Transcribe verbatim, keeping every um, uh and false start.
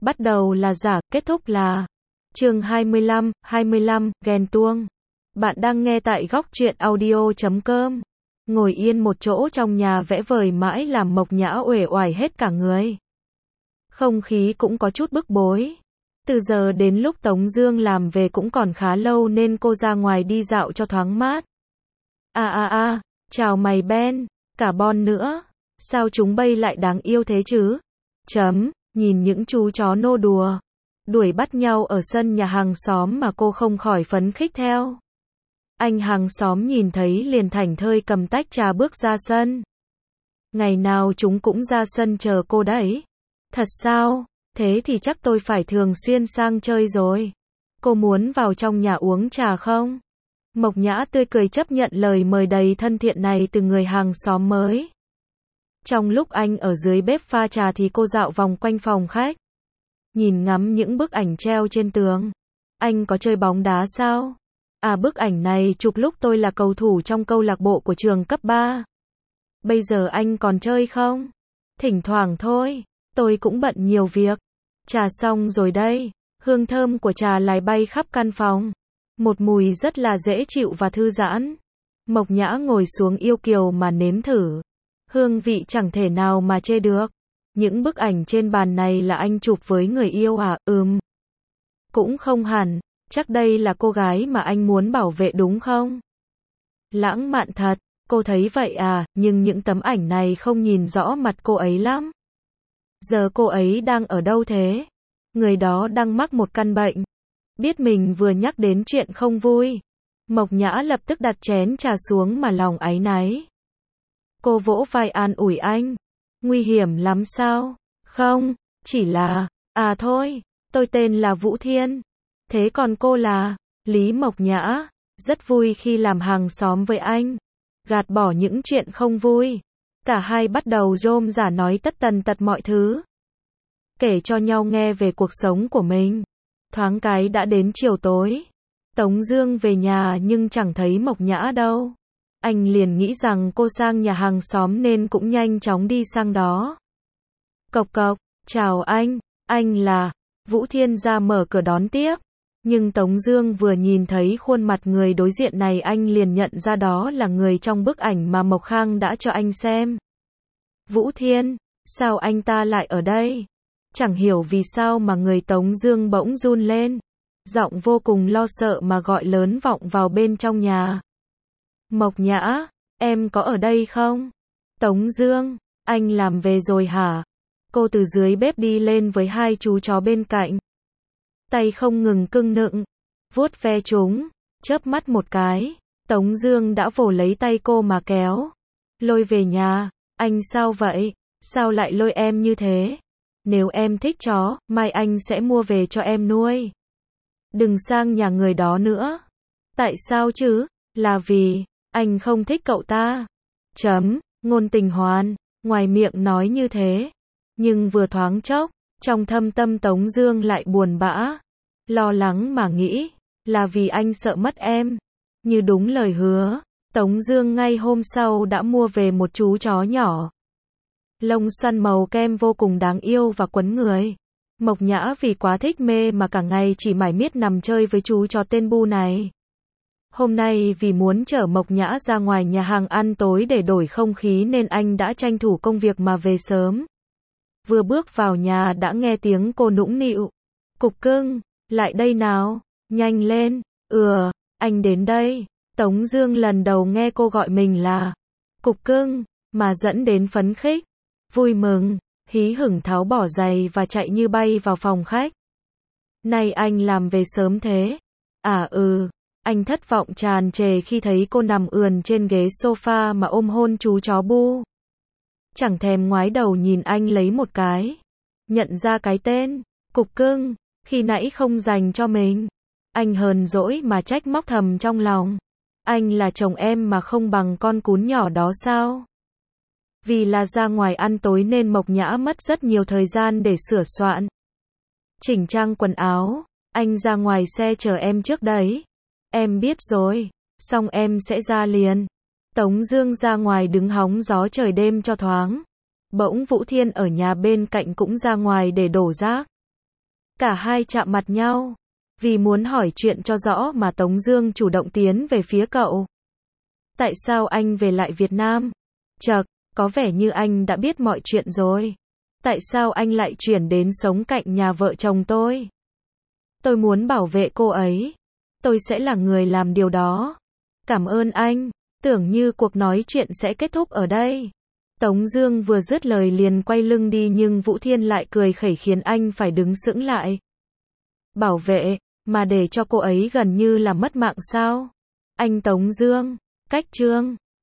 Bắt đầu là giả, kết thúc là chương hai mươi lăm, hai mươi lăm, ghen tuông. Bạn đang nghe tại góc truyện audio chấm com. Ngồi yên một chỗ trong nhà vẽ vời mãi làm Mộc Nhã uể oải hết cả người. Không khí cũng có chút bức bối. Từ giờ đến lúc Tống Dương làm về cũng còn khá lâu nên cô ra ngoài đi dạo cho thoáng mát. A a a, chào mày Ben, cả Bon nữa. Sao chúng bay lại đáng yêu thế chứ? Chấm, nhìn những chú chó nô đùa, đuổi bắt nhau ở sân nhà hàng xóm mà cô không khỏi phấn khích theo. Anh hàng xóm nhìn thấy liền thảnh thơi cầm tách trà bước ra sân. Ngày nào chúng cũng ra sân chờ cô đấy. Thật sao? Thế thì chắc tôi phải thường xuyên sang chơi rồi. Cô muốn vào trong nhà uống trà không? Mộc Nhã tươi cười chấp nhận lời mời đầy thân thiện này từ người hàng xóm mới. Trong lúc anh ở dưới bếp pha trà thì cô dạo vòng quanh phòng khách. Nhìn ngắm những bức ảnh treo trên tường. Anh có chơi bóng đá sao? À, bức ảnh này chụp lúc tôi là cầu thủ trong câu lạc bộ của trường cấp ba. Bây giờ anh còn chơi không? Thỉnh thoảng thôi, tôi cũng bận nhiều việc. Trà xong rồi đây. Hương thơm của trà lái bay khắp căn phòng. Một mùi rất là dễ chịu và thư giãn. Mộc Nhã ngồi xuống yêu kiều mà nếm thử. Hương vị chẳng thể nào mà chê được. Những bức ảnh trên bàn này là anh chụp với người yêu à? Ừm. Cũng không hẳn, chắc đây là cô gái mà anh muốn bảo vệ đúng không? Lãng mạn thật, cô thấy vậy à, nhưng những tấm ảnh này không nhìn rõ mặt cô ấy lắm. Giờ cô ấy đang ở đâu thế? Người đó đang mắc một căn bệnh. Biết mình vừa nhắc đến chuyện không vui. Mộc Nhã lập tức đặt chén trà xuống mà lòng áy náy. Cô vỗ vai an ủi anh. Nguy hiểm lắm sao? Không, chỉ là, à thôi, tôi tên là Vũ Thiên. Thế còn cô là? Lý Mộc Nhã. Rất vui khi làm hàng xóm với anh. Gạt bỏ những chuyện không vui. Cả hai bắt đầu rôm rả nói tất tần tật mọi thứ. Kể cho nhau nghe về cuộc sống của mình. Thoáng cái đã đến chiều tối. Tống Dương về nhà nhưng chẳng thấy Mộc Nhã đâu. Anh liền nghĩ rằng cô sang nhà hàng xóm nên cũng nhanh chóng đi sang đó. Cộc cộc, chào anh, anh là... Vũ Thiên ra mở cửa đón tiếp. Nhưng Tống Dương vừa nhìn thấy khuôn mặt người đối diện này anh liền nhận ra đó là người trong bức ảnh mà Mộc Khang đã cho anh xem. Vũ Thiên, sao anh ta lại ở đây? Chẳng hiểu vì sao mà người Tống Dương bỗng run lên. Giọng vô cùng lo sợ mà gọi lớn vọng vào bên trong nhà. Mộc Nhã, em có ở đây không? Tống Dương, anh làm về rồi hả? Cô từ dưới bếp đi lên với hai chú chó bên cạnh. Tay không ngừng cưng nựng, vuốt ve chúng, chớp mắt một cái. Tống Dương đã vồ lấy tay cô mà kéo. Lôi về nhà, anh sao vậy? Sao lại lôi em như thế? Nếu em thích chó, mai anh sẽ mua về cho em nuôi. Đừng sang nhà người đó nữa. Tại sao chứ? Là vì... anh không thích cậu ta. Chấm, ngôn tình hoàn, ngoài miệng nói như thế. Nhưng vừa thoáng chốc, trong thâm tâm Tống Dương lại buồn bã. Lo lắng mà nghĩ, là vì anh sợ mất em. Như đúng lời hứa, Tống Dương ngay hôm sau đã mua về một chú chó nhỏ. Lông xoăn màu kem vô cùng đáng yêu và quấn người. Mộc Nhã vì quá thích mê mà cả ngày chỉ mải miết nằm chơi với chú chó tên Bu này. Hôm nay vì muốn chở Mộc Nhã ra ngoài nhà hàng ăn tối để đổi không khí nên anh đã tranh thủ công việc mà về sớm. Vừa bước vào nhà đã nghe tiếng cô nũng nịu. Cục cưng, lại đây nào, nhanh lên, ừ, anh đến đây. Tống Dương lần đầu nghe cô gọi mình là Cục cưng, mà dẫn đến phấn khích, vui mừng, hí hửng tháo bỏ giày và chạy như bay vào phòng khách. Này anh làm về sớm thế? À ừ. Anh thất vọng tràn trề khi thấy cô nằm ườn trên ghế sofa mà ôm hôn chú chó Bu. Chẳng thèm ngoái đầu nhìn anh lấy một cái. Nhận ra cái tên, Cục cưng, khi nãy không dành cho mình. Anh hờn dỗi mà trách móc thầm trong lòng. Anh là chồng em mà không bằng con cún nhỏ đó sao? Vì là ra ngoài ăn tối nên Mộc Nhã mất rất nhiều thời gian để sửa soạn. Chỉnh trang quần áo, anh ra ngoài xe chờ em trước đấy. Em biết rồi, xong em sẽ ra liền. Tống Dương ra ngoài đứng hóng gió trời đêm cho thoáng. Bỗng Vũ Thiên ở nhà bên cạnh cũng ra ngoài để đổ rác. Cả hai chạm mặt nhau. Vì muốn hỏi chuyện cho rõ mà Tống Dương chủ động tiến về phía cậu. Tại sao anh về lại Việt Nam? Chậc, có vẻ như anh đã biết mọi chuyện rồi. Tại sao anh lại chuyển đến sống cạnh nhà vợ chồng tôi? Tôi muốn bảo vệ cô ấy. Tôi sẽ là người làm điều đó. Cảm ơn anh. Tưởng như cuộc nói chuyện sẽ kết thúc ở đây. Tống Dương vừa dứt lời liền quay lưng đi nhưng Vũ Thiên lại cười khẩy khiến anh phải đứng sững lại. Bảo vệ, mà để cho cô ấy gần như là mất mạng sao? Anh Tống Dương, cách chương